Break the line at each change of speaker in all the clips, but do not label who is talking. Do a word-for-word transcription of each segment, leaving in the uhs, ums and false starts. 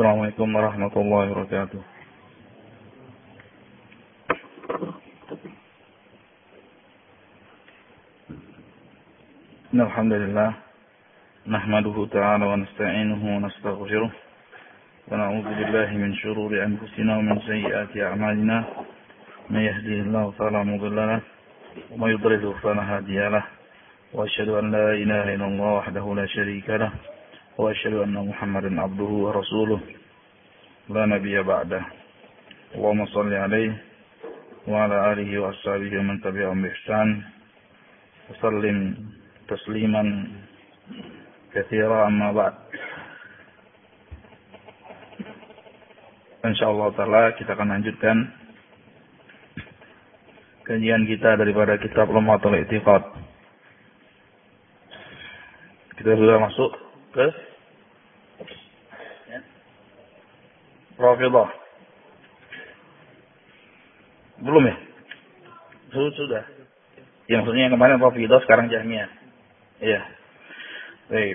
Assalamualaikum warahmatullahi wabarakatuh. Alhamdulillah, nahmaduhu ta'ala wa nasta'inuhu wa nastaghfiruh wa na'udzu billahi min shururi anfusina wa min sayyiati a'malina. May yahdihillahu fala mudilla lahu wa may yudlil fala hadiya lahu. Wa asyhadu an la ilaha illallah wahdahu la syarika lahu wa asyhadu anna Muhammadan abduhu wa rasuluh la nabiyya ba'dah. Allahumma shalli alaihi wa ala alihi wa ashabihi wa man tabi'ahum bi ihsan wa sallim tasliman katsira amma ba'd. Insyaallah taala kita akan lanjutkan kajian kita daripada kitab Lum'atul I'tiqad. Kita sudah masuk ke ya, Rafidhah. Belum ya? Sudah. Ya, maksudnya yang kemarin Rafidhah, sekarang Jahmiyah. Iya. Baik.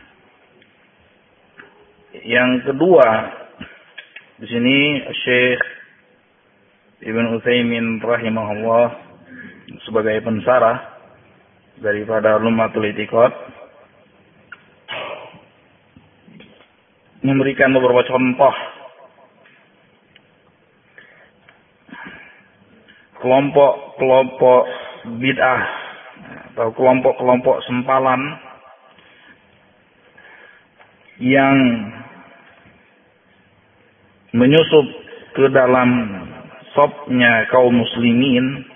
Yang kedua di sini Syekh Ibnu Utsaimin rahimahullah sebagai pensarah daripada Lum'atul I'tiqad memberikan beberapa contoh kelompok-kelompok bid'ah atau kelompok-kelompok sempalan yang menyusup ke dalam safnya kaum muslimin.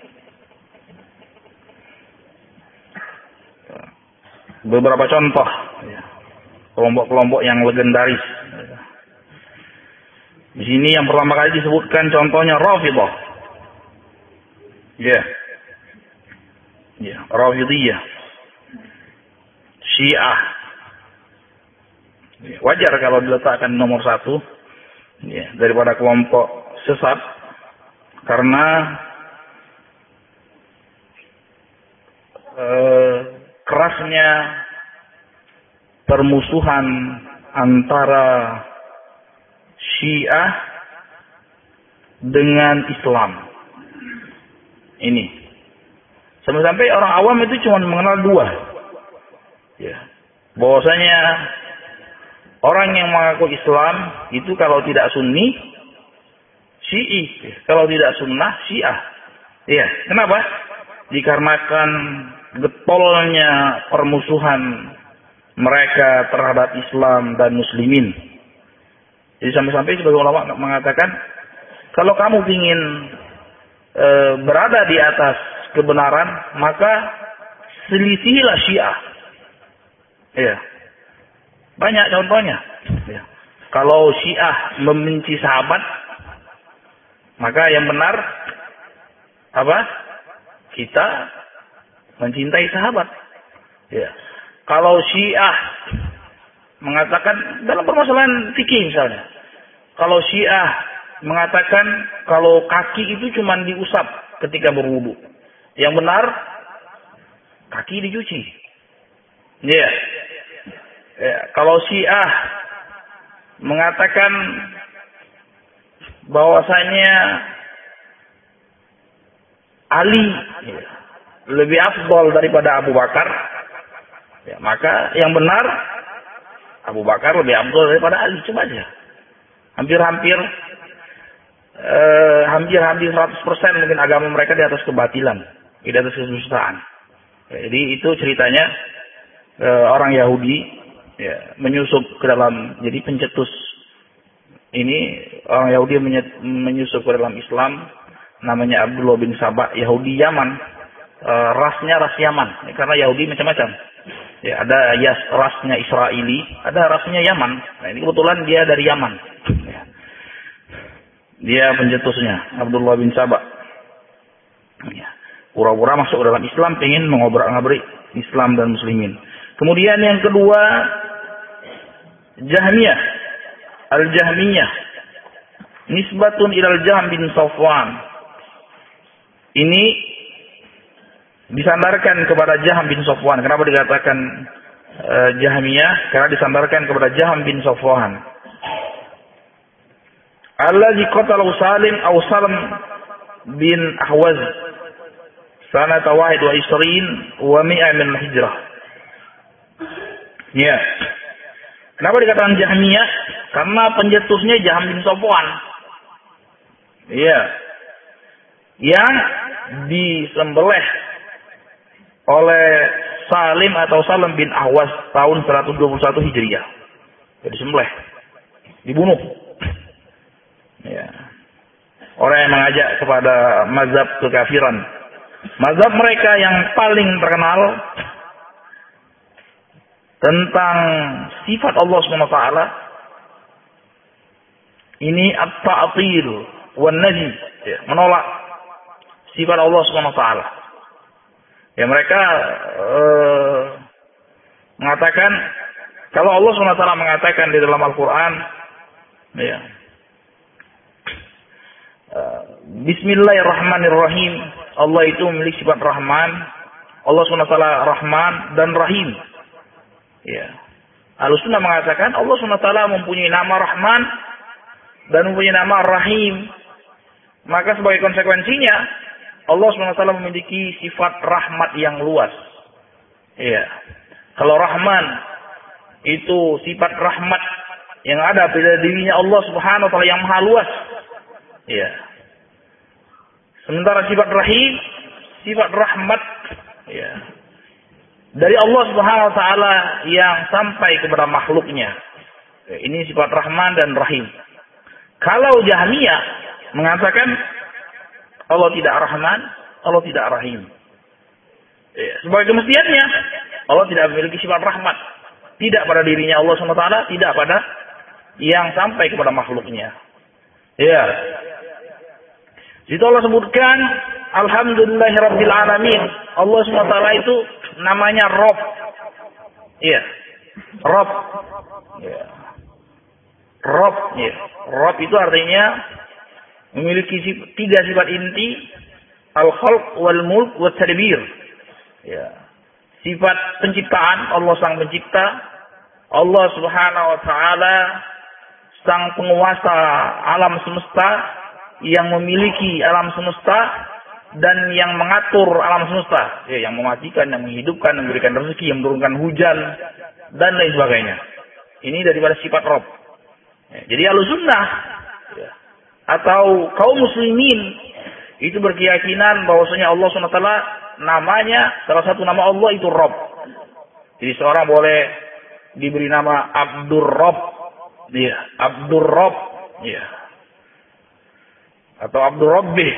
Beberapa contoh kelompok-kelompok yang legendaris. Di sini yang pertama kali disebutkan contohnya Rafidhah. Ya. Yeah. Ya, yeah. Rafidhiyah. Syiah. Yeah. Wajar kalau diletakkan nomor satu ya, yeah, daripada kelompok sesat karena eh, kerasnya permusuhan antara Syiah dengan Islam. Ini. Sampai-sampai orang awam itu cuma mengenal dua. Ya. Bahwasanya orang yang mengaku Islam itu kalau tidak Sunni, Syi'i. Kalau tidak Sunnah, Syiah. Iya. Kenapa? Dikarenakan getolnya permusuhan mereka terhadap Islam dan Muslimin. Jadi sampai-sampai sebagai ulama mengatakan, kalau kamu ingin e, berada di atas kebenaran, maka selisihilah Syiah. Ya, banyak contohnya. Ya. Kalau Syiah membenci sahabat, maka yang benar apa? Kita mencintai sahabat. Ya. Kalau Syiah mengatakan dalam permasalahan fikih misalnya, kalau Syiah mengatakan kalau kaki itu cuma diusap ketika berwudu, yang benar kaki dicuci. Ya. Yeah. Yeah. Kalau Syiah mengatakan bahwasanya Ali ya, lebih afdal daripada Abu Bakar, ya, maka yang benar Abu Bakar lebih afdal daripada Ali. Coba aja. Hampir-hampir eh, hampir-hampir seratus persen mungkin agama mereka di atas kebatilan, di atas kedustaan. Ya, jadi itu ceritanya eh, orang Yahudi ya, menyusup ke dalam, jadi pencetus ini orang Yahudi menyusup ke dalam Islam, namanya Abdullah bin Sabah, Yahudi Yaman. E, rasnya ras Yaman, karena Yahudi macam-macam. Ya, ada yas, rasnya Israeli, ada rasnya Yaman. Nah, ini kebetulan dia dari Yaman. Ya. Dia pencetusnya, Abdullah bin Sabah. Ya. Pura-pura masuk ke dalam Islam, pengen mengobrak-ngabrik Islam dan Muslimin. Kemudian yang kedua, Jahmiyah, Al-Jahmiyah, nisbatun ilal Jahm bin Safwan. Ini disandarkan kepada Jahm bin Safwan. Kenapa dikatakan uh, Jahmiyah? Karena disandarkan kepada Jahm bin Safwan. Allazi qatala Salim aw Salam bin Ahwaz sanata wahid wa isrin wa mi'a min hijrah. Ya. Kenapa dikatakan Jahmiyah? Karena pencetusnya Jahm bin Safwan. Iya. Yang disembelih oleh Salim atau Salam bin Ahwaz tahun seratus dua puluh satu Hijriah. Jadi disembelih, dibunuh. Ya. Orang yang mengajak kepada mazhab kekafiran. Mazhab mereka yang paling terkenal tentang sifat Allah subhanahu wa taala ini at-ta'til wan nafi, ya, menolak sifat Allah subhanahu wa taala. Ya, mereka uh, mengatakan kalau Allah subhanahu wa taala mengatakan di dalam Al-Qur'an, ya, uh, Bismillahirrahmanirrahim, Allah itu memiliki sifat Rahman, Allah subhanahu wa taala Rahman dan Rahim. Ya. Ahlussunnah mengatakan Allah subhanahu wa taala mempunyai nama Rahman dan mempunyai nama Rahim. Maka sebagai konsekuensinya Allah subhanahu wa taala memiliki sifat rahmat yang luas. Ya. Kalau Rahman itu sifat rahmat yang ada pada dirinya Allah subhanahu wa taala yang maha luas. Ya. Sementara sifat Rahim, sifat rahmat, ya, dari Allah subhanahu wa ta'ala yang sampai kepada makhluknya. Ini sifat Rahman dan Rahim. Kalau Jahmiyah mengatakan Allah tidak Rahman, Allah tidak Rahim. Sebagai kemestiannya, Allah tidak memiliki sifat rahmat. Tidak pada dirinya Allah subhanahu wa taala, tidak pada yang sampai kepada makhluknya. Ya. Itu Allah sebutkan Alhamdulillahirabbil alamin. Allah subhanahu wa taala itu namanya Rob. Iya. Rob. Ya. Rob. Ya. Rob itu artinya memiliki tiga sifat inti. Al-khalq wal mulk wat tadbir. Ya. Sifat penciptaan, Allah sang pencipta. Allah subhanahu wa ta'ala sang penguasa alam semesta yang memiliki alam semesta dan yang mengatur alam semesta, ya, yang mematikan, yang menghidupkan, yang memberikan rezeki, yang menurunkan hujan dan lain sebagainya. Ini daripada sifat Rabb. Ya, jadi Ahlussunnah, ya, atau kaum muslimin itu berkeyakinan bahwasanya Allah subhanahu wa taala namanya, salah satu nama Allah itu Rabb. Jadi seorang boleh diberi nama Abdur Rabb, ya, Abdur Rabb, ya, atau Abdur Rabbih.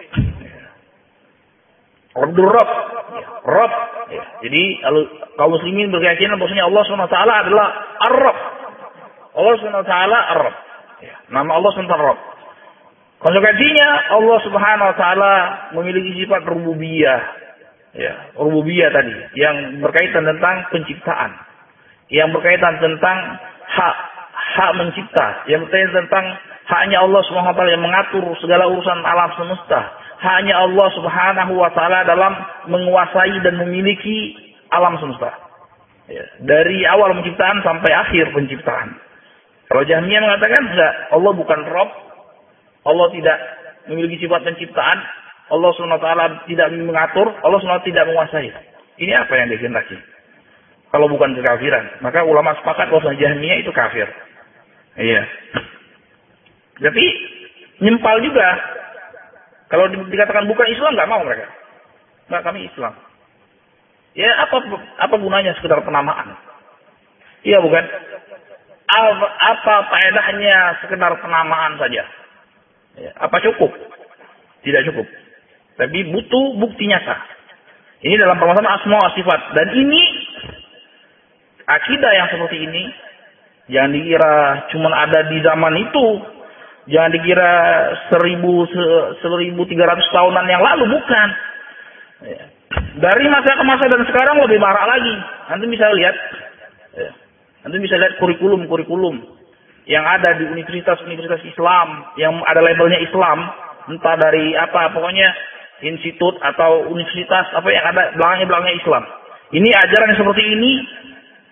Abdur Rabb, Rabb. Ya. Jadi kaum muslimin berkeyakinan bahwasanya Allah subhanahu wa taala adalah Ar-Rabb. Allah subhanahu wa taala Ar-Rabb. Ya. Nama Allah subhanahu wa taala Rabb. Konsekuensinya Allah subhanahu wa taala memiliki sifat rububiyah. Ya, rububiyah tadi yang berkaitan tentang penciptaan, yang berkaitan tentang hak hak mencipta, yang berkaitan tentang haknya Allah subhanahu wa taala yang mengatur segala urusan alam semesta. Hanya Allah subhanahu wa ta'ala dalam menguasai dan memiliki alam semesta. Ya, dari awal penciptaan sampai akhir penciptaan. Kalau Jahmiyah mengatakan enggak, Allah bukan Rabb, Allah tidak memiliki sifat penciptaan, Allah subhanahu wa ta'ala tidak mengatur, Allah subhanahu wa ta'ala tidak menguasai. Ini apa yang dikehendaki? Kalau bukan kekafiran. Maka ulama sepakat bahwa Jahmiyah itu kafir. Iya. Tapi nyempal juga. Kalau dikatakan bukan Islam, nggak mau mereka. Nggak, kami Islam. Ya, apa apa gunanya sekedar penamaan? Iya, bukan? Apa, apa faedahnya sekedar penamaan saja? Ya, apa cukup? Tidak cukup. Tapi butuh bukti nyata. Ini dalam permasalahan asma wa sifat. Dan ini, akidah yang seperti ini, jangan dikira cuma ada di zaman itu. Jangan dikira seribu, seribu tiga ratus tahunan yang lalu, bukan. Ya. Dari masa ke masa dan sekarang lebih marah lagi. Nanti bisa lihat, ya. Nanti bisa lihat kurikulum-kurikulum yang ada di universitas-universitas Islam, yang ada labelnya Islam, entah dari apa, pokoknya institut atau universitas, apa yang ada belakangnya-belakangnya Islam. Ini ajaran yang seperti ini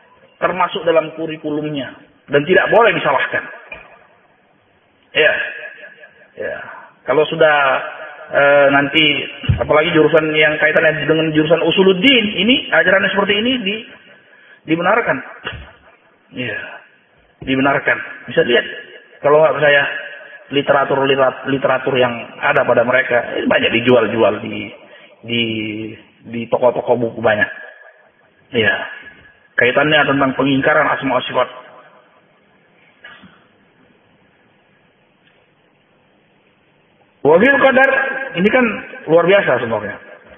termasuk dalam kurikulumnya dan tidak boleh disalahkan. Ya, Ya. Kalau sudah e, nanti apalagi jurusan yang kaitannya dengan jurusan usuluddin, ini ajaran seperti ini di, dibenarkan. Ya. Dibenarkan. Bisa lihat kalau nggak percaya literatur literatur yang ada pada mereka ini banyak dijual-jual di di di toko-toko buku banyak. Ya. Kaitannya tentang pengingkaran asma wa sifat. Wabil qadar ini kan luar biasa sebenarnya.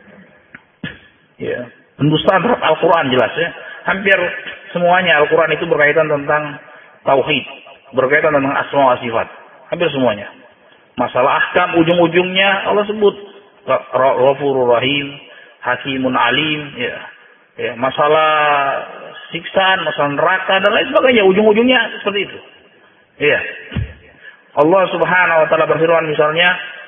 Ya, pendustaan terhadap Al-Qur'an jelas ya. Hampir semuanya Al-Qur'an itu berkaitan tentang tauhid, berkaitan tentang asma wa sifat. Hampir semuanya. Masalah ahkam ujung-ujungnya Allah sebut Ghafurur Rahim, Hakimun Alim, ya. Ya, masalah siksaan, masalah neraka dan lain sebagainya ujung-ujungnya seperti itu. Iya. Allah Subhanahu wa taala berfirman misalnya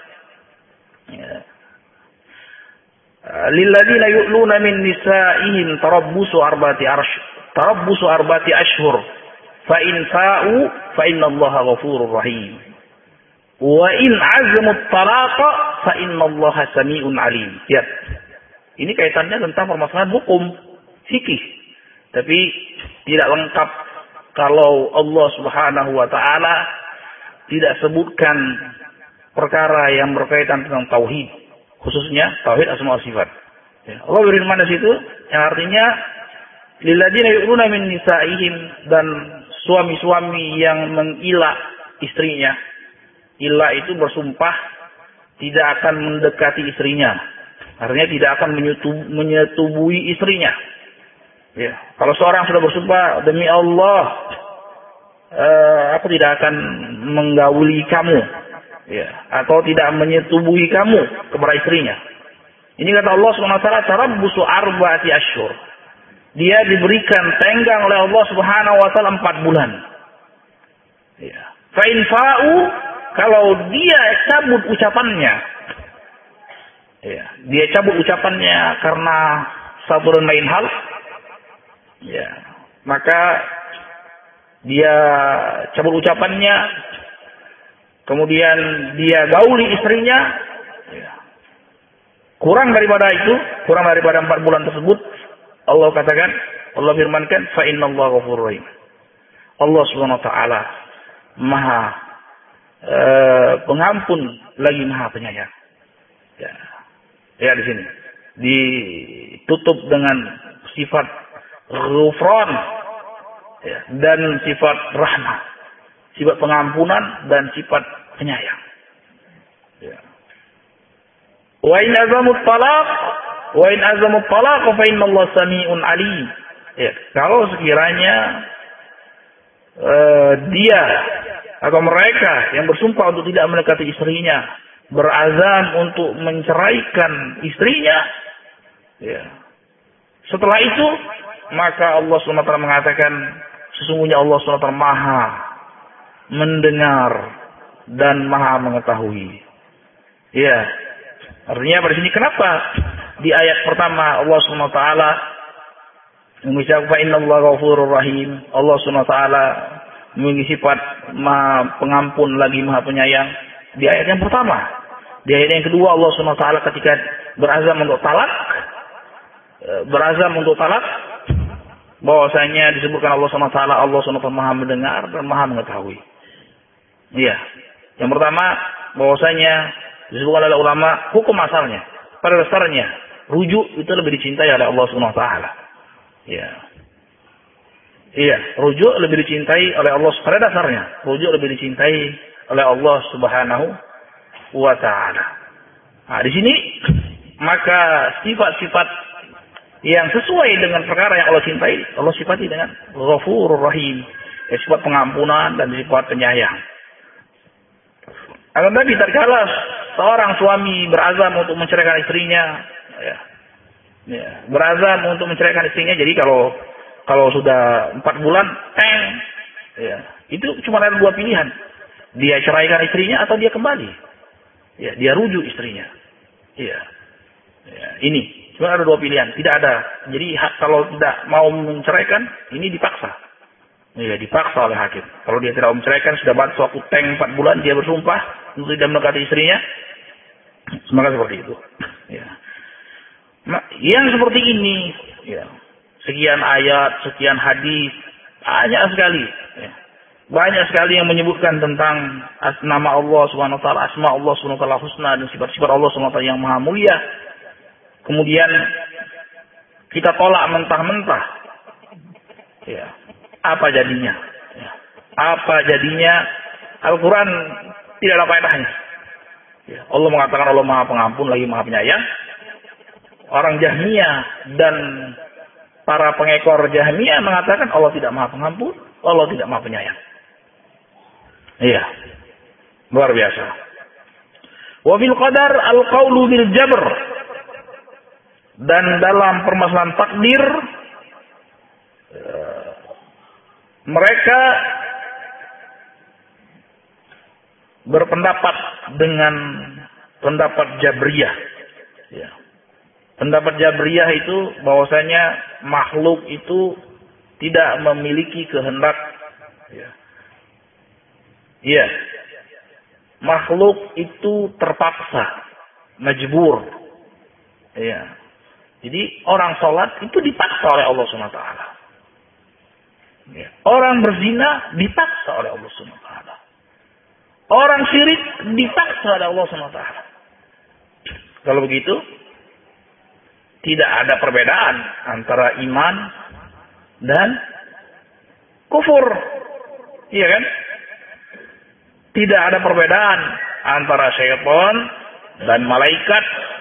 lilladzina yu'luna min nisa'ihim tarabbusu arba'ati arsh tarabbusu arba'ati ashhur fa in fa'u fa innallaha ghafurur rahim wa in 'azamu at-talaqa fa innallaha samii'un 'alim. Ya. Ini kaitannya tentang permasalahan hukum fikih. Tapi tidak lengkap kalau Allah Subhanahu wa taala tidak sebutkan perkara yang berkaitan tentang tauhid, khususnya tauhid asma wa sifat. Ya, Allah berfirman di situ yang artinya lilladzina yu'luna min nisa'ihim, dan suami-suami yang mengila istrinya. Ila itu bersumpah tidak akan mendekati istrinya. Artinya tidak akan menyetubui istrinya. Ya, kalau seorang sudah bersumpah demi Allah, Uh, aku tidak akan menggauli kamu, ya, atau tidak menyetubuhi kamu kepada istrinya. Ini kata Allah Subhanahu wa taala, tarabbusu arba'ati asyhur. Dia diberikan tenggang oleh Allah Subhanahu wa taala empat bulan. Ya. Fa in fa'u, kalau dia cabut ucapannya, ya, dia cabut ucapannya karena satu dan lain hal, ya, maka dia cabut ucapannya, kemudian dia gauli istrinya, ya, kurang daripada itu, kurang daripada empat bulan tersebut, Allah katakan, Allah firmankan, fa innallaha ghafurur rahim. Allah Subhanahu wa taala Maha e, pengampun lagi Maha penyayang. Ya, ya di sini ditutup dengan sifat ghufran, ya, dan sifat rahmah, sifat pengampunan dan sifat penyayang. Ya. Wa in azamut talaq, wa in azamut talaq fa innallaha samii'un 'alim. Ya, kalau sekiranya uh, dia atau mereka yang bersumpah untuk tidak mendekati istrinya berazam untuk menceraikan istrinya, ya, setelah itu maka Allah subhanahu wa taala mengatakan, sesungguhnya Allah subhanahu wa taala Maha mendengar dan Maha mengetahui. Ya, artinya pada sini kenapa di ayat pertama Allah subhanahu wa taala mengucapkan fa innallaha ghafurur rahim, Allah subhanahu wa taala memiliki sifat Maha pengampun lagi Maha penyayang di ayat yang pertama. Di ayat yang kedua Allah subhanahu wa taala ketika berazam untuk talak, berazam untuk talak, bahwasanya disebutkan Allah subhanahu wa taala Allah subhanahu wa taala Maha mendengar dan Maha mengetahui. Iya. Yang pertama bahwasanya disebutkan oleh ulama hukum asalnya, pada dasarnya rujuk itu lebih dicintai oleh Allah subhanahu wa taala. Iya. Iya, rujuk lebih dicintai oleh Allah pada dasarnya. Rujuk lebih dicintai oleh Allah Subhanahu wa taala. Nah, di sini maka sifat-sifat yang sesuai dengan perkara yang Allah cintai, Allah sifati dengan Ghafurur Rahim, ya, sifat pengampunan dan sifat penyayang. Akan tetapi tatkala seorang suami berazam untuk menceraikan istrinya, ya, ya, berazam untuk menceraikan istrinya, jadi kalau kalau sudah empat bulan, eh, ya, itu cuma ada dua pilihan, dia ceraikan istrinya atau dia kembali, ya, dia rujuk istrinya, ya, ya, ini. Cuma ada dua pilihan, tidak ada. Jadi kalau tidak mau menceraikan, ini dipaksa. Iya, dipaksa oleh hakim. Kalau dia tidak menceraikan, sudah batas waktu tank empat bulan, dia bersumpah untuk tidak mendekati istrinya, maka seperti itu. Ya. Nah, yang seperti ini, ya, sekian ayat, sekian hadis, banyak sekali. Ya. Banyak sekali yang menyebutkan tentang nama Allah Subhanahu Wa Taala, asma Allah Subhanahu Wa Taala husna dan sifat-sifat Allah Subhanahu Wa Taala yang maha mulia. Kemudian kita tolak mentah-mentah. Ya. Apa jadinya? Ya. Apa jadinya? Al-Quran tidak ada faedahnya. Ya. Allah mengatakan Allah maha pengampun lagi maha penyayang. Orang Jahmiyah dan para pengekor Jahmiyah mengatakan Allah tidak maha pengampun, Allah tidak maha penyayang. Iya. Luar biasa. Wa fil qadar al-qawlu bil jabr. Dan dalam permasalahan takdir, mereka berpendapat dengan pendapat Jabriyah. Ya. Pendapat Jabriyah itu bahwasanya makhluk itu tidak memiliki kehendak. Ya. Iya. Makhluk itu terpaksa, majbur. Iya. Jadi orang sholat itu dipaksa oleh Allah subhanahu wa taala. Ya. Orang berzina dipaksa oleh Allah subhanahu wa taala. Orang syirik dipaksa oleh Allah subhanahu wa taala. Kalau begitu, tidak ada perbedaan antara iman dan kufur. Iya kan? Tidak ada perbedaan antara syaitan dan malaikat.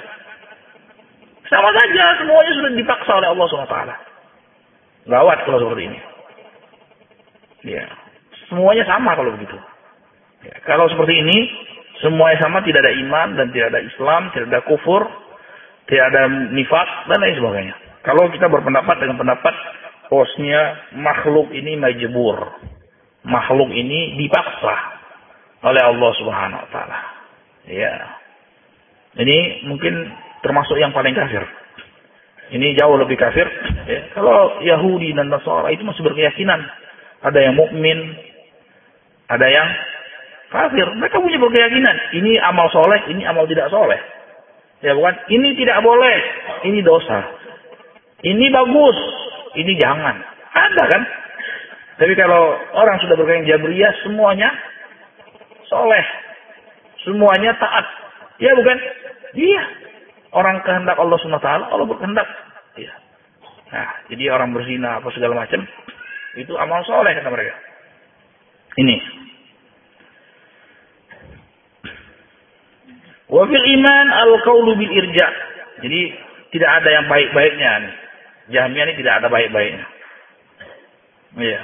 Sama saja, semuanya sudah dipaksa oleh Allah subhanahu wa taala. Gawat kalau seperti ini. Ya, semuanya sama kalau begitu. Ya, kalau seperti ini, semuanya sama, tidak ada iman dan tidak ada Islam, tidak ada kufur, tidak ada nifak dan lain sebagainya. Kalau kita berpendapat dengan pendapat posnya makhluk ini majbur, makhluk ini dipaksa oleh Allah Subhanahu Wa Taala. Ya, ini mungkin termasuk yang paling kafir. Ini jauh lebih kafir. Ya. Kalau Yahudi dan Nasara itu masih berkeyakinan. Ada yang mukmin, ada yang kafir. Mereka punya berkeyakinan. Ini amal soleh, ini amal tidak soleh. Ya bukan? Ini tidak boleh, ini dosa. Ini bagus, ini jangan. Ada kan? Tapi kalau orang sudah berkeyakinan Jabriyah, semuanya soleh, semuanya taat. Ya bukan? Iya. Orang kehendak Allah subhanahu wa taala, Allah berkehendak. Ya. Nah, jadi orang berzina apa segala macam itu amal soleh kata mereka. Ini. Wa fil iman al-qaulu bil irja. Jadi tidak ada yang baik-baiknya nih. Jahmiyah ini tidak ada baik-baiknya. Iya.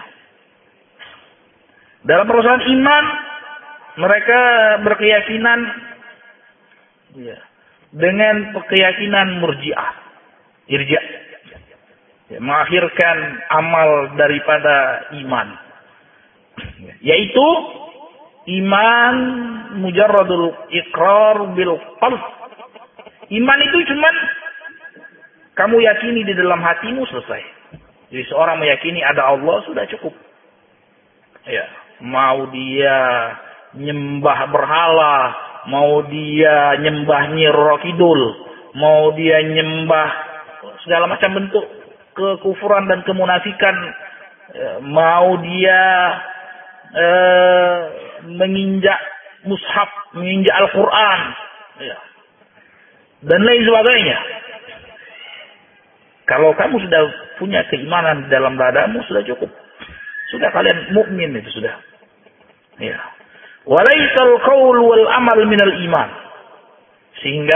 Dalam persoalan iman mereka berkeyakinan iya, dengan keyakinan murji'ah. Irja. Ya, mengakhirkan amal daripada iman. Yaitu iman mujarradul iqrar bil qalb. Iman itu cuman kamu yakini di dalam hatimu selesai. Jadi seorang meyakini ada Allah sudah cukup. Ya, mau dia nyembah berhala, mau dia nyembah Nyi Roro Kidul, mau dia nyembah segala macam bentuk kekufuran dan kemunafikan, mau dia eh, menginjak mushaf, menginjak Al-Quran, ya, dan lain sebagainya. Kalau kamu sudah punya keimanan dalam dadamu sudah cukup, sudah kalian mukmin itu sudah. Ya. Walaisal qaul wal amal minal iman. Sehingga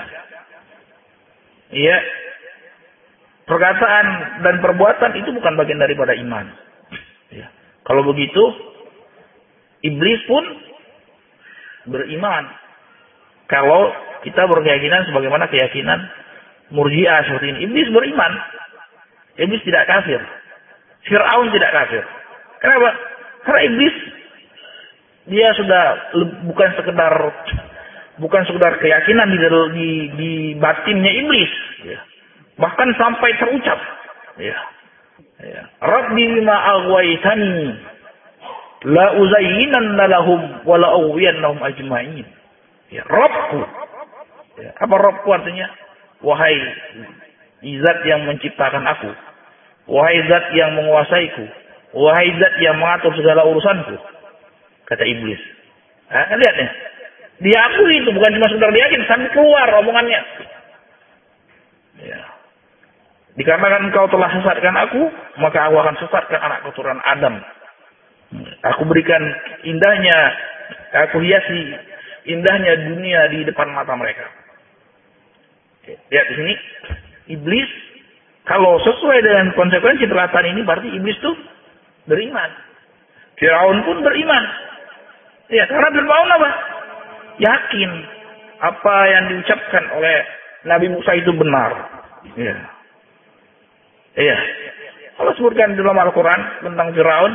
ya, perkataan dan perbuatan itu bukan bagian daripada iman. Ya. Kalau begitu, iblis pun beriman. Kalau kita berkeyakinan sebagaimana keyakinan Murji'ah seperti ini, iblis beriman. Iblis tidak kafir. Fir'aun tidak kafir. Kenapa? Karena iblis dia sudah bukan sekedar bukan sekedar keyakinan di di, di batinnya iblis, ya. Bahkan sampai terucap, ya. Ya. Rabbi bima aghwaytani la uzayyinanna lahum wa la ughwiyannahum ajma'in. Ya, Rabbku. Ya, apa Rabbku artinya? Wahai zat yang menciptakan aku. Wahai zat yang menguasaiku. Wahai zat yang mengatur segala urusanku. Kata iblis. Nah, lihat nih. Diakui itu, bukan cuma sekedar diyakin, sampai keluar omongannya. Ya. Dikarenakan engkau telah sesatkan aku, maka aku akan sesatkan anak keturunan Adam. Aku berikan indahnya, aku hiasi indahnya dunia di depan mata mereka. Lihat di sini, iblis kalau sesuai dengan konsekuensi perkataan ini berarti iblis tuh beriman. Firaun pun beriman. Ya, karena Firaun apa? Yakin apa yang diucapkan oleh Nabi Musa itu benar. Ya. Iya. Allah sebutkan dalam Al-Quran tentang Firaun,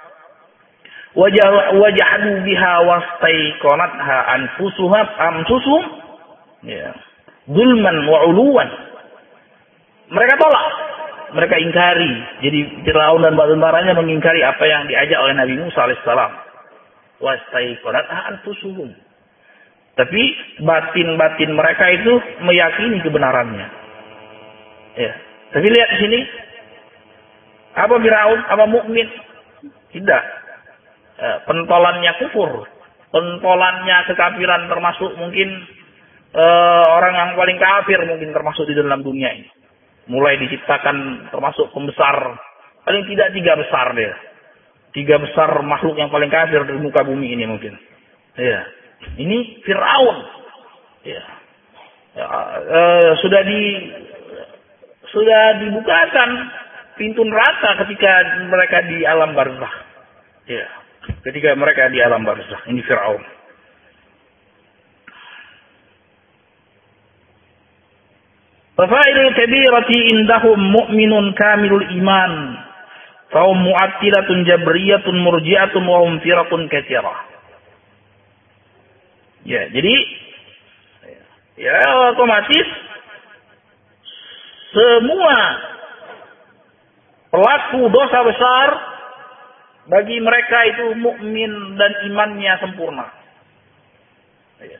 wajahdu biha wastaiqanatha anfusuha anfusuhum, ya, zulman wa uluwan. Mereka tolak, mereka ingkari. Jadi Firaun dan tentaranya mengingkari apa yang diajak oleh Nabi Musa alaihissalam. Wastaiqanatha anfusuhum. Tapi batin-batin mereka itu meyakini kebenarannya. Ya. Tapi lihat di sini, apa Firaun, apa mukmin? Tidak. E, pentolannya kufur, pentolannya kekafiran, termasuk mungkin e, orang yang paling kafir mungkin termasuk di dalam dunia ini. Mulai diciptakan termasuk pembesar, paling tidak tiga besar dia. Tiga besar makhluk yang paling kafir di muka bumi ini mungkin. Ya. Ini Firaun. Ya. Ya, e, sudah di sudah dibukakan pintu neraka ketika mereka di alam barzakh. Ya, ketika mereka di alam barzakh. Ini Firaun. Fafailul kabirati indahum mu'minun kamilul iman. Faum mu'attilatun jabriyatun murji'atun wa hum firatun katsirah. Ya, jadi ya otomatis semua pelaku dosa besar bagi mereka itu mukmin dan imannya sempurna. Ya.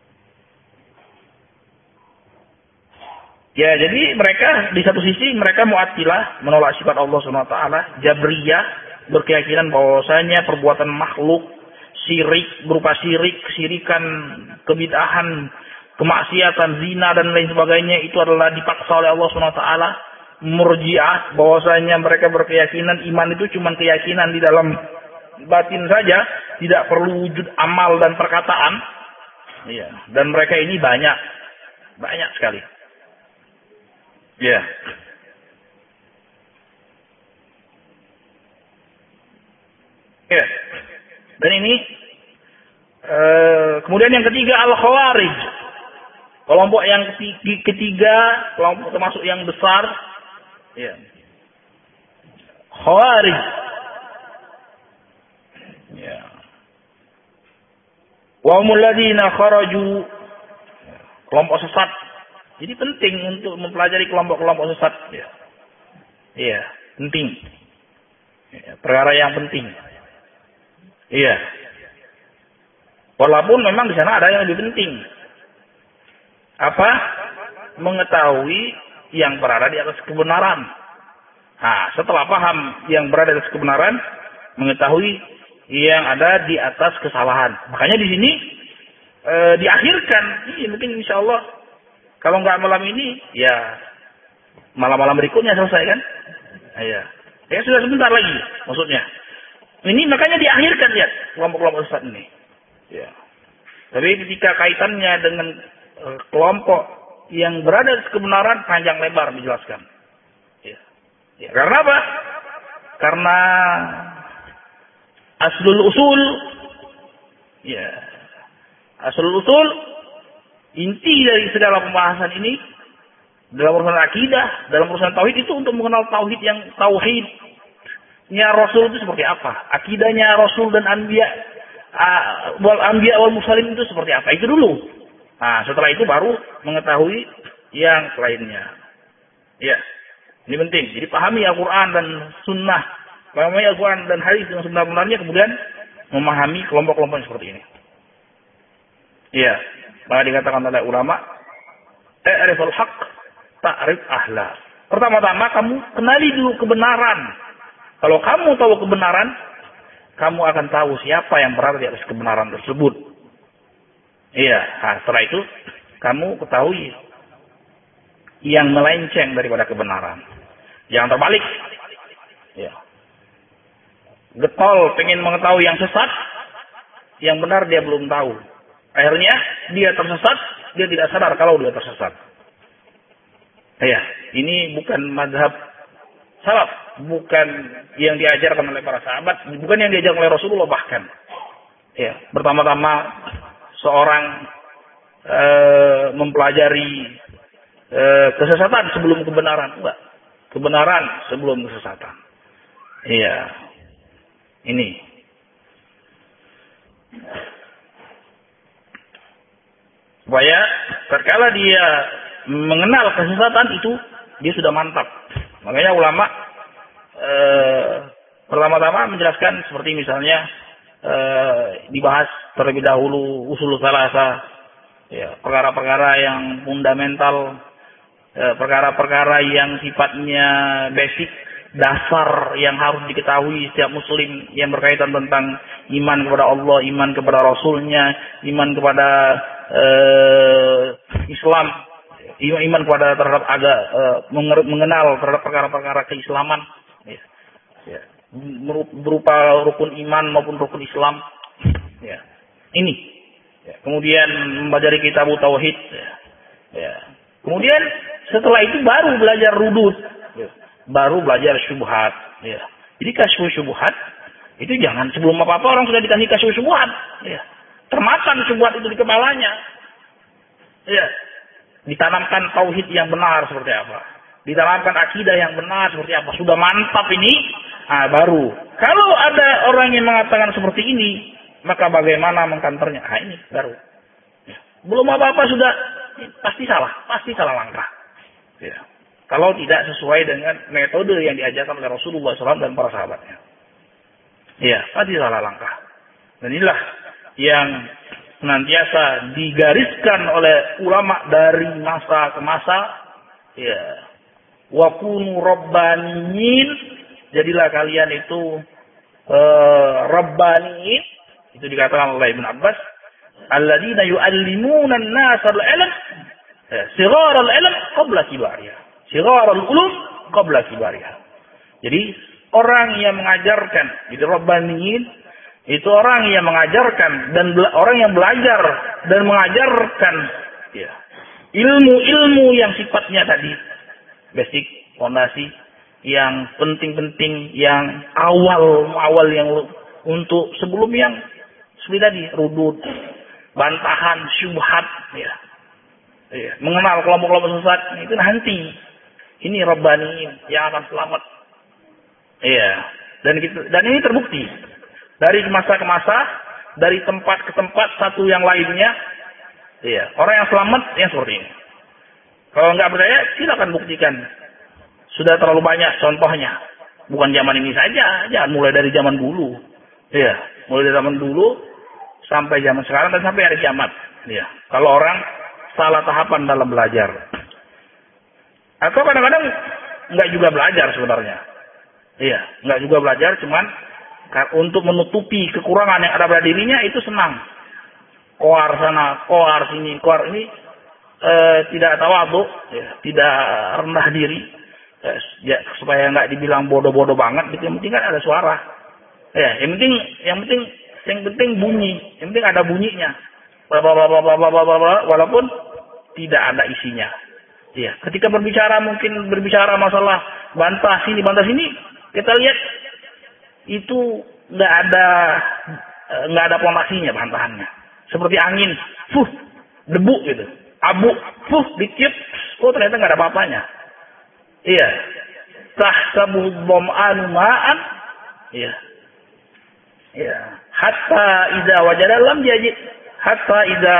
Ya, jadi mereka di satu sisi mereka mu'attilah, menolak sifat Allah Subhanahu wa taala, jabriyah, berkeyakinan bahwasanya perbuatan makhluk syirik, berupa syirik, kesirikan, kebid'ahan, kemaksiatan, zina dan lain sebagainya itu adalah dipaksa oleh Allah Subhanahu wa taala. Murji'ah, bahwasanya mereka berkeyakinan iman itu cuma keyakinan di dalam batin saja, tidak perlu wujud amal dan perkataan. Iya, dan mereka ini banyak, banyak sekali. Iya. Iya. Dan ini uh, kemudian yang ketiga al-khawarij. Kelompok yang ketiga, kelompok termasuk yang besar, ya. Khawarij. Ya. Wa humul ladzina kharaju, kelompok sesat. Jadi penting untuk mempelajari kelompok-kelompok sesat, ya. Iya, penting. Ya, perkara yang penting. Iya. Walaupun memang di sana ada yang lebih penting. Apa? Mengetahui yang berada di atas kebenaran. Nah, setelah paham yang berada di atas kebenaran, mengetahui yang ada di atas kesalahan. Makanya di sini e, diakhirkan. Iya, mungkin insya Allah kalau nggak malam ini, ya malam-malam berikutnya selesai kan? Iya. Ya sudah sebentar lagi, maksudnya. Ini makanya diakhirkan lihat kelompok-kelompok sesat ini. Ya. Tapi ketika kaitannya dengan e, kelompok yang berada di kebenaran panjang lebar dijelaskan. Ya. Ya. Karena apa? Karena aslul usul, ya, aslul usul inti dari segala pembahasan ini dalam urusan akidah, dalam urusan tauhid itu untuk mengenal tauhid yang tauhid. Nya Rasul itu seperti apa? Akidahnya Rasul dan Anbiya, uh, wal Anbiya wal Mursalin itu seperti apa? Itu dulu. Nah, setelah itu baru mengetahui yang lainnya. Ya. Ini penting. Jadi pahami Al-Quran dan Sunnah. Pahami Al-Quran dan hadis dengan sebenar-benarnya, kemudian memahami kelompok-kelompok seperti ini. Iya. Maka dikatakan oleh ulama, "Ta'riful haqq, ta'rif ahla." Pertama-tama kamu kenali dulu kebenaran. Kalau kamu tahu kebenaran, kamu akan tahu siapa yang berada di atas kebenaran tersebut. Iya. Nah, setelah itu kamu ketahui yang melenceng daripada kebenaran. Yang terbalik. Ya. Getol pengen mengetahui yang sesat, yang benar dia belum tahu. Akhirnya dia tersesat, dia tidak sadar kalau dia tersesat. Ya, ini bukan mazhab salaf, bukan yang diajarkan oleh para sahabat, bukan yang diajarkan oleh Rasulullah bahkan. Ya, pertama-tama seorang e, mempelajari e, kesesatan sebelum kebenaran, enggak. Kebenaran sebelum kesesatan. Iya. Ini. Supaya terkala dia mengenal kesesatan itu, dia sudah mantap. Makanya ulama eh, pertama-tama menjelaskan seperti misalnya eh, dibahas terlebih dahulu usul salasa, ya, perkara-perkara yang fundamental, eh, perkara-perkara yang sifatnya basic, dasar yang harus diketahui setiap muslim yang berkaitan tentang iman kepada Allah, iman kepada Rasulnya, iman kepada eh, Islam, iman kepada terhadap agak uh, mengenal terhadap perkara-perkara keislaman, ya. Ya. Berupa rukun iman maupun rukun Islam, ya. Ini, ya. Kemudian mempelajari kitab tauhid, ya. Ya. Kemudian setelah itu baru belajar rudud, ya. Baru belajar syubhat, ya. Jadi kasyfu syubhat itu jangan sebelum apa-apa orang sudah dikasih kasyfu syubhat, ya. Termakan syubhat itu di kepalanya, ya. Ditanamkan tauhid yang benar seperti apa, ditanamkan akidah yang benar seperti apa, sudah mantap ini, ah baru. Kalau ada orang yang mengatakan seperti ini, maka bagaimana mengkantornya? Ah ini baru. Ya. Belum apa-apa sudah pasti salah, pasti salah langkah. Ya. Kalau tidak sesuai dengan metode yang diajarkan oleh Rasulullah shallallahu alaihi wasallam dan para sahabatnya, ya pasti salah langkah. Dan inilah yang senantiasa digariskan oleh ulama dari masa ke masa, ya. Wa kunu rabbaniyin, jadilah kalian itu uh, rabbaniyin, itu dikatakan oleh Ibn Abbas, alladzina yu'allimuna an-nasa al-ilm, sighar al-ilm qabla kibariha, sighar al-ulum qabla kibariha. Jadi orang yang mengajarkan, jadi rabbaniyin itu orang yang mengajarkan dan orang yang belajar dan mengajarkan, ya, ilmu-ilmu yang sifatnya tadi basic, fondasi, yang penting-penting, yang awal-awal yang untuk sebelum yang seperti tadi rudud, bantahan, syubhat, ya, ya, mengenal kelompok-kelompok sesat itu nanti. Ini Rabbani yang akan selamat, iya. Dan gitu, dan ini terbukti. Dari masa ke masa, dari tempat ke tempat, satu yang lainnya, iya. Orang yang selamat yang seperti ini. Kalau nggak percaya, silakan buktikan. Sudah terlalu banyak contohnya. Bukan zaman ini saja, jangan mulai dari zaman dulu. Iya, mulai dari zaman dulu sampai zaman sekarang dan sampai hari kiamat. Iya. Kalau orang salah tahapan dalam belajar, atau kadang-kadang nggak juga belajar sebenarnya. Iya, nggak juga belajar, cuman untuk menutupi kekurangan yang ada pada dirinya itu senang. Koar sana, koar sini, koar ini, e, tidak tawadhu, ya, tidak rendah diri, e, ya, supaya nggak dibilang bodoh-bodoh banget. Gitu. Yang penting kan ada suara. Ya, yang penting, yang penting, yang penting bunyi, yang penting ada bunyinya. Walaupun tidak ada isinya. Ya, ketika berbicara mungkin berbicara masalah bantah sini, bantah sini, kita lihat itu nggak ada nggak ada pondasinya bantahannya, seperti angin, fuh, debu gitu, abu, fuh, dikit, oh ternyata nggak ada apa-apanya. Iya, tahsabuhu dhama'anu ma'an, iya, iya, hatta idza wajada lam yajid, hatta idza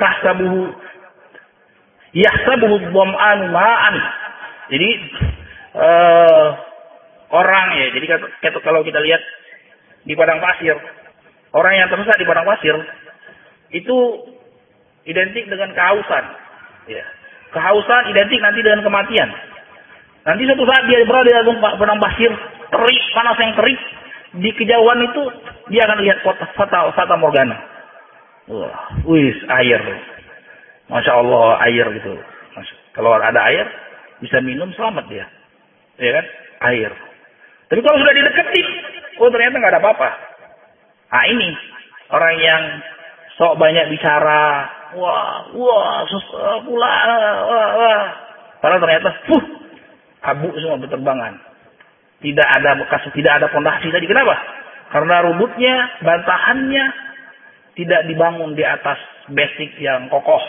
tahsabuhu yahsabuhu dhama'anu ma'an. Jadi uh, orang ya. Jadi kalau kita lihat di padang pasir, orang yang tersesat di padang pasir itu identik dengan kehausan. Ya. Kehausan identik nanti dengan kematian. Nanti suatu saat dia berada di dalam padang pasir, terik, panas yang terik, di kejauhan itu dia akan lihat kota fata, fata morgana. Wah, wis air. Masya Allah air gitu. Kalau ada air bisa minum selamat dia, ya kan? Air. Tapi kalau sudah dideketin, oh ternyata nggak ada apa-apa. Nah ini orang yang sok banyak bicara, wah, wah, pula, wah, wah. Padahal ternyata, fuh, abu semua berterbangan. Tidak ada bekas, tidak ada fondasi tadi. Kenapa? Karena rumputnya, bantahannya tidak dibangun di atas basic yang kokoh.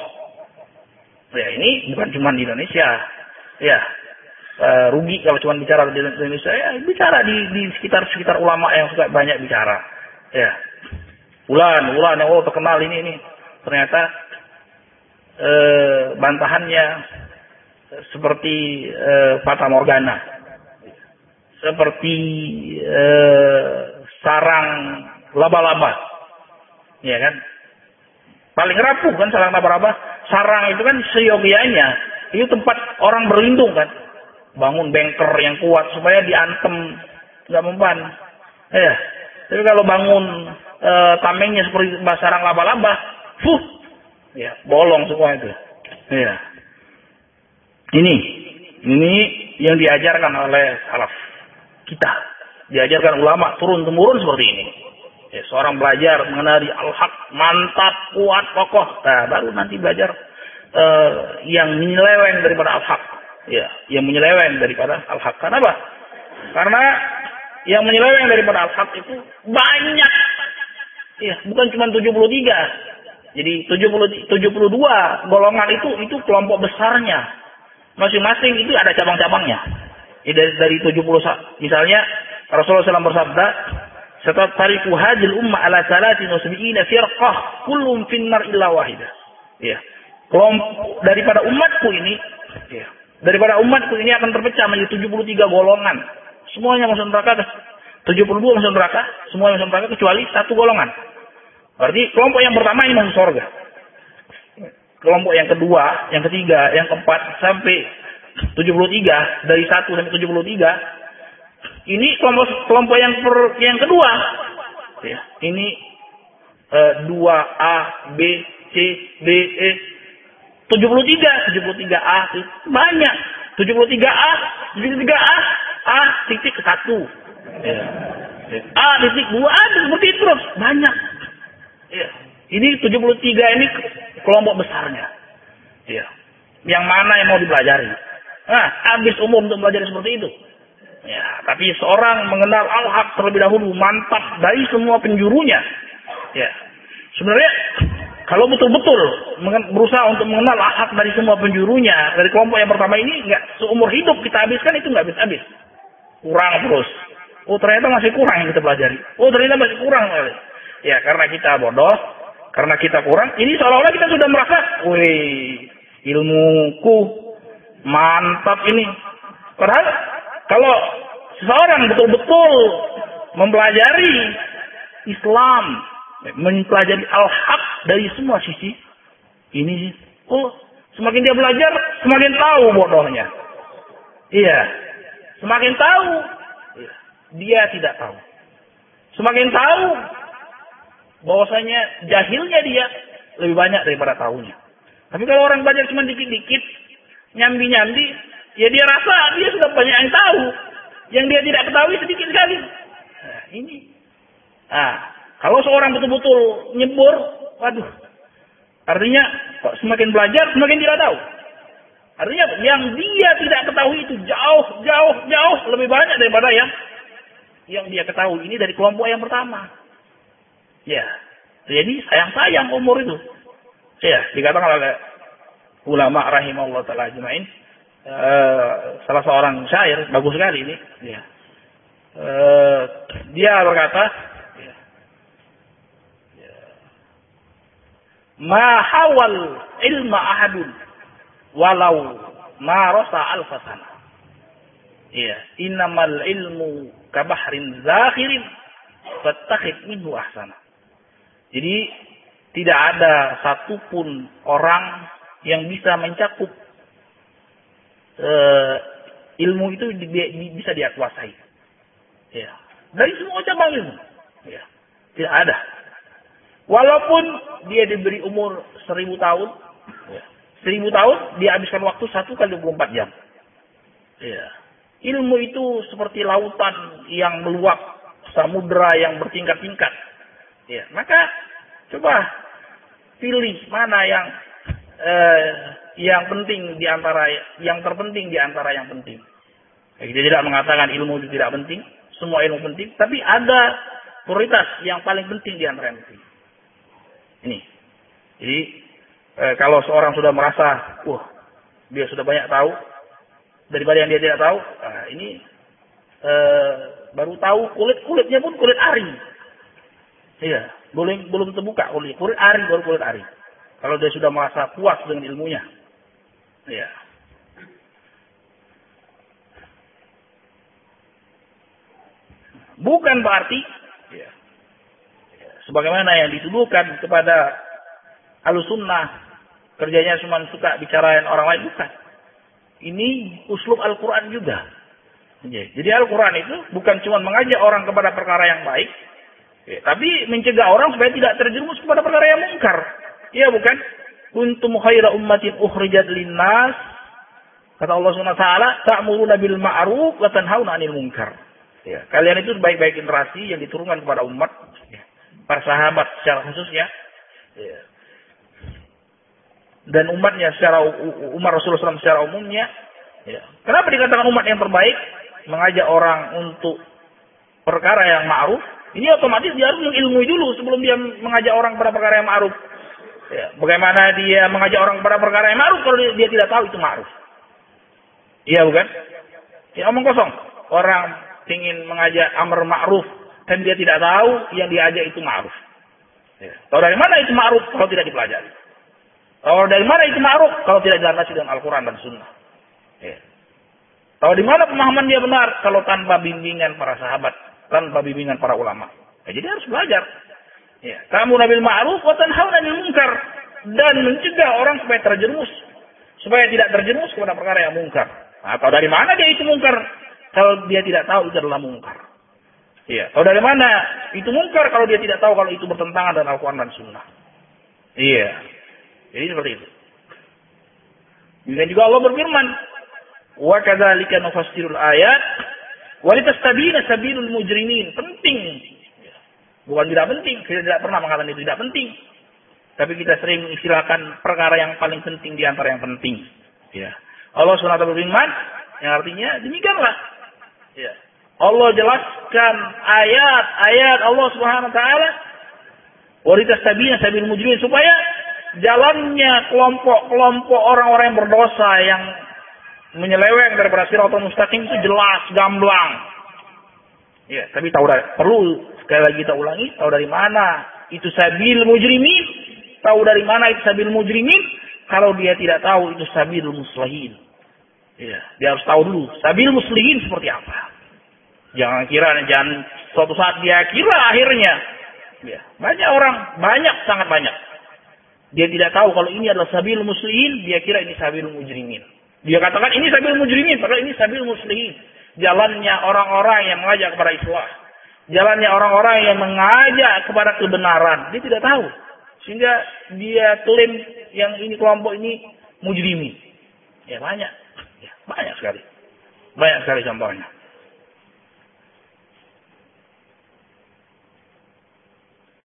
Ya ini bukan cuma di Indonesia. Ya, e, rugi kalau cuma bicara di Indonesia. Ya, bicara di, di sekitar sekitar ulama yang suka banyak bicara. Ya, ulan, ulan yang oh terkenal ini ini. Ternyata e, bantahannya seperti e, fata morgana, seperti e, sarang laba-laba, ya kan? Paling rapuh kan sarang laba-laba. Sarang itu kan seyogianya, itu tempat orang berlindung kan, bangun bengker yang kuat supaya diantem nggak mempan. Ya, tapi kalau bangun e, tamengnya seperti sarang laba-laba, fuh, ya bolong semua itu. Ya. Ini, ini yang diajarkan oleh salaf kita, diajarkan ulama turun temurun seperti ini. Ya, seorang belajar mengenali al-haq, mantap, kuat, kokoh, nah, baru nanti belajar uh, yang menyeleweng daripada al-haq, ya, yang menyeleweng daripada al-haq. Kenapa? Karena yang menyeleweng daripada al-haq itu banyak, ya, bukan cuma tujuh puluh tiga. Jadi tujuh puluh, tujuh puluh dua golongan itu itu kelompok besarnya. Masing-masing itu ada cabang-cabangnya. Ya, dari, dari tujuh puluh misalnya Rasulullah shallallahu alaihi wasallam bersabda, "Satariku hadil ummah ala salatin wa sab'ina firqah, kullum finnar illa wahidah." Ya. Kelompok daripada umatku ini, ya, daripada umatku ini akan terpecah menjadi tujuh puluh tiga golongan. Semuanya masuk neraka, tujuh puluh dua masuk neraka, semuanya masuk neraka kecuali satu golongan. Berarti kelompok yang pertama ini masuk surga. Kelompok yang kedua, yang ketiga, yang keempat sampai tujuh puluh tiga, dari satu sampai tujuh puluh tiga, ini kelompok kelompok yang per, yang kedua. Ya, ini uh, dua A, B, C, D, E, tujuh puluh tiga, tujuh puluh tiga A, banyak. tujuh puluh tiga A, tujuh puluh tiga A, A titik satu. Ya. A titik dua, A seperti itu terus, banyak. Ya. Ini tujuh puluh tiga ini kelompok besarnya. Ya. Yang mana yang mau dipelajari? Nah, habis umum untuk belajar seperti itu. Ya, tapi seorang mengenal al-haq terlebih dahulu, mantap dari semua penjurunya. Ya. Sebenarnya kalau betul-betul berusaha untuk mengenal al-haq dari semua penjurunya, dari kelompok yang pertama ini, nggak seumur hidup kita habiskan itu nggak habis-habis. Kurang terus. Oh ternyata masih kurang yang kita pelajari. Oh ternyata masih kurang. Ya karena kita bodoh, karena kita kurang. Ini seolah-olah kita sudah merasa, wih ilmuku mantap ini. Padahal kalau seseorang betul-betul mempelajari Islam, mempelajari al-haq dari semua sisi, ini, oh, semakin dia belajar, semakin tahu bodohnya. Iya, semakin tahu, dia tidak tahu. Semakin tahu, bahwasanya jahilnya dia lebih banyak daripada tahunya. Tapi kalau orang belajar cuma dikit-dikit, nyambi-nyambi, ya dia rasa dia sudah banyak yang tahu. Yang dia tidak ketahui sedikit sekali. Nah, ini. Nah, kalau seorang betul-betul nyebur, waduh. Artinya, kok semakin belajar, semakin tidak tahu. Artinya, yang dia tidak ketahui itu jauh, jauh, jauh lebih banyak daripada yang yang dia ketahui. Ini dari kelompok yang pertama. Ya. Jadi, sayang-sayang umur itu. Ya, dikatakan oleh ulama rahimahullah ta'ala ajma'in. Uh, salah seorang syair bagus sekali ini ya. uh, dia berkata ya, ya, ma hawal ilma ahadun walau ma rasa alfasana. Iya, innamal ilmu kabahrin zakhirin fattakhid minhu ahsana. Jadi tidak ada satupun orang yang bisa mencakup uh, ilmu itu di, di, bisa dia kuasai. Ya. Dari semua cabang ilmu. Ya. Tidak ada. Walaupun dia diberi umur seribu tahun, ya. seribu tahun dia habiskan waktu satu kali dua puluh empat jam. Ya. Ilmu itu seperti lautan yang meluap, samudera yang bertingkat-tingkat. Ya. Maka coba pilih mana yang eh, yang penting di antara yang terpenting di antara yang penting. Ya, kita tidak mengatakan ilmu itu tidak penting, semua ilmu penting, tapi ada prioritas yang paling penting di antara yang penting. Ini. Jadi eh, kalau seorang sudah merasa, wah, dia sudah banyak tahu daripada yang dia tidak tahu, nah, ini eh, baru tahu kulit-kulitnya pun kulit ari. Iya, belum belum terbuka kulit, kulit ari baru kulit ari. Kalau dia sudah merasa puas dengan ilmunya. Iya. Bukan berarti ya, sebagaimana yang dituduhkan kepada Ahlussunnah kerjanya cuma suka bicarain orang lain, bukan. Ini uslub Al-Quran juga. Jadi Al-Quran itu bukan cuma mengajak orang kepada perkara yang baik, ya, tapi mencegah orang supaya tidak terjerumus kepada perkara yang mungkar. Iya bukan? Kuntum khaira ummatin ukhrijat linnas. Kata Allah Subhanahu wa taala, ta'muruna bil ma'ruf wa tanhauna 'anil munkar. Ya, kalian itu baik-baik generasi yang diturunkan kepada umat, ya, para sahabat secara khususnya, ya, dan umatnya secara umat Rasulullah shallallahu alaihi wasallam secara umumnya. Ya. Kenapa dikatakan umat yang terbaik? Mengajak orang untuk perkara yang ma'ruf. Ini otomatis dia harus mengilmui dulu sebelum dia mengajak orang pada perkara yang ma'ruf. Ya, bagaimana dia mengajak orang pada perkara yang ma'ruf kalau dia, dia tidak tahu itu ma'ruf? Iya bukan? Ya omong kosong. Orang ingin mengajak amar ma'ruf dan dia tidak tahu yang diajak itu ma'ruf. Ya. Tahu dari mana itu ma'ruf kalau tidak dipelajari? Tahu dari mana itu ma'ruf kalau tidak dilandasi dengan Al-Quran dan Sunnah? Ya. Tahu di mana pemahaman dia benar kalau tanpa bimbingan para sahabat, tanpa bimbingan para ulama? Ya, jadi harus belajar. Ya. Kamu nabil ma'ruf wa tanhauna 'anil munkar, dan mencegah orang supaya terjerumus, supaya tidak terjerumus kepada perkara yang mungkar. Nah, tahu dari mana dia itu mungkar kalau dia tidak tahu itu adalah mungkar? Iya. Tahu dari mana itu mungkar kalau dia tidak tahu kalau itu bertentangan dengan Al-Quran dan Sunnah? Iya. Jadi seperti itu. Dan juga Allah berfirman, wa kadzalika nufassirul ayat wa litastabina sabilul mujrimin. Penting. Bukan tidak penting, kita tidak pernah mengatakan itu tidak penting. Tapi kita sering mengistilahkan perkara yang paling penting di antara yang penting. Ya. Allah subhanahu wa taala berfirman, yang artinya demikianlah. Ya. Allah jelaskan ayat-ayat Allah subhanahu wa taala wa litastabina sabilul mujrimin, supaya jalannya kelompok-kelompok orang-orang yang berdosa yang menyeleweng daripada Shiratal Mustaqim itu jelas, gamblang. Ya, tapi tahu dari, perlu sekali lagi kita ulangi, tahu dari mana itu sabil mujrimin? Tahu dari mana itu sabil mujrimin? Kalau dia tidak tahu itu sabil muslihin. Ya, dia harus tahu dulu sabil muslihin seperti apa. Jangan kira, jangan suatu saat dia kira akhirnya. Ya, banyak orang, banyak, sangat banyak. Dia tidak tahu kalau ini adalah sabil muslihin, dia kira ini sabil mujrimin. Dia katakan ini sabil mujrimin, padahal ini sabil muslihin. Jalannya orang-orang yang mengajak kepada islah. Jalannya orang-orang yang mengajak kepada kebenaran. Dia tidak tahu. Sehingga dia klaim yang ini kelompok ini mujrimin. Ya banyak. Ya, banyak sekali. Banyak sekali contohnya.